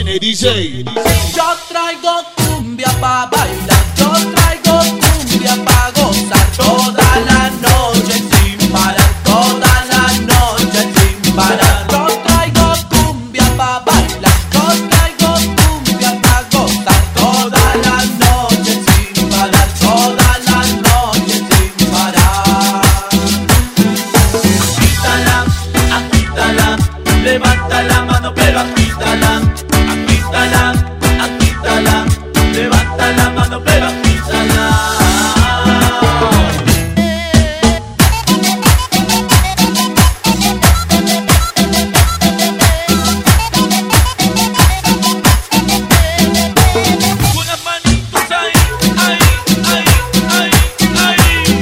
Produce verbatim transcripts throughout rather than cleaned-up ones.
viene D J. Yo traigo cumbia pa' bailar, yo traigo cumbia pa' gozar toda la noche sin parar, toda la noche sin parar. Yo traigo cumbia pa' bailar, yo traigo cumbia pa' gozar toda la noche sin parar, toda la noche sin parar. Agítala, agítala, levanta la mano pero agítala, agítala, agítala, levanta la mano pero agítala. Unas manitos ahí, ahí, ahí, ahí, ahí.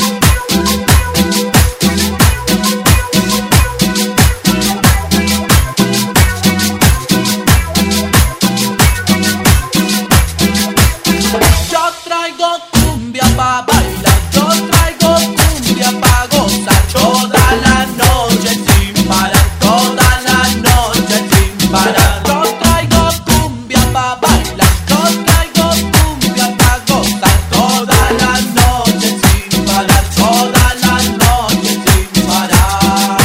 Yo traigo cumbia pa' bailar, yo traigo cumbia pa' gozar toda la noche sin parar, toda la noche sin parar. Yo traigo cumbia pa' bailar, yo traigo cumbia pa' gozar toda la noche sin parar, toda la noche sin parar.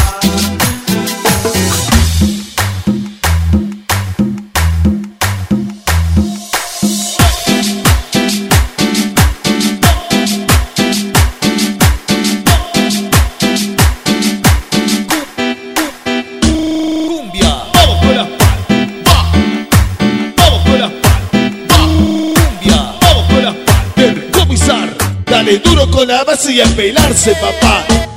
Cumbia, vamos con las palmas, va. Vamos con las palmas, va. Cumbia, vamos con las palmas. El comisar, dale duro con la base y a pelarse, papá.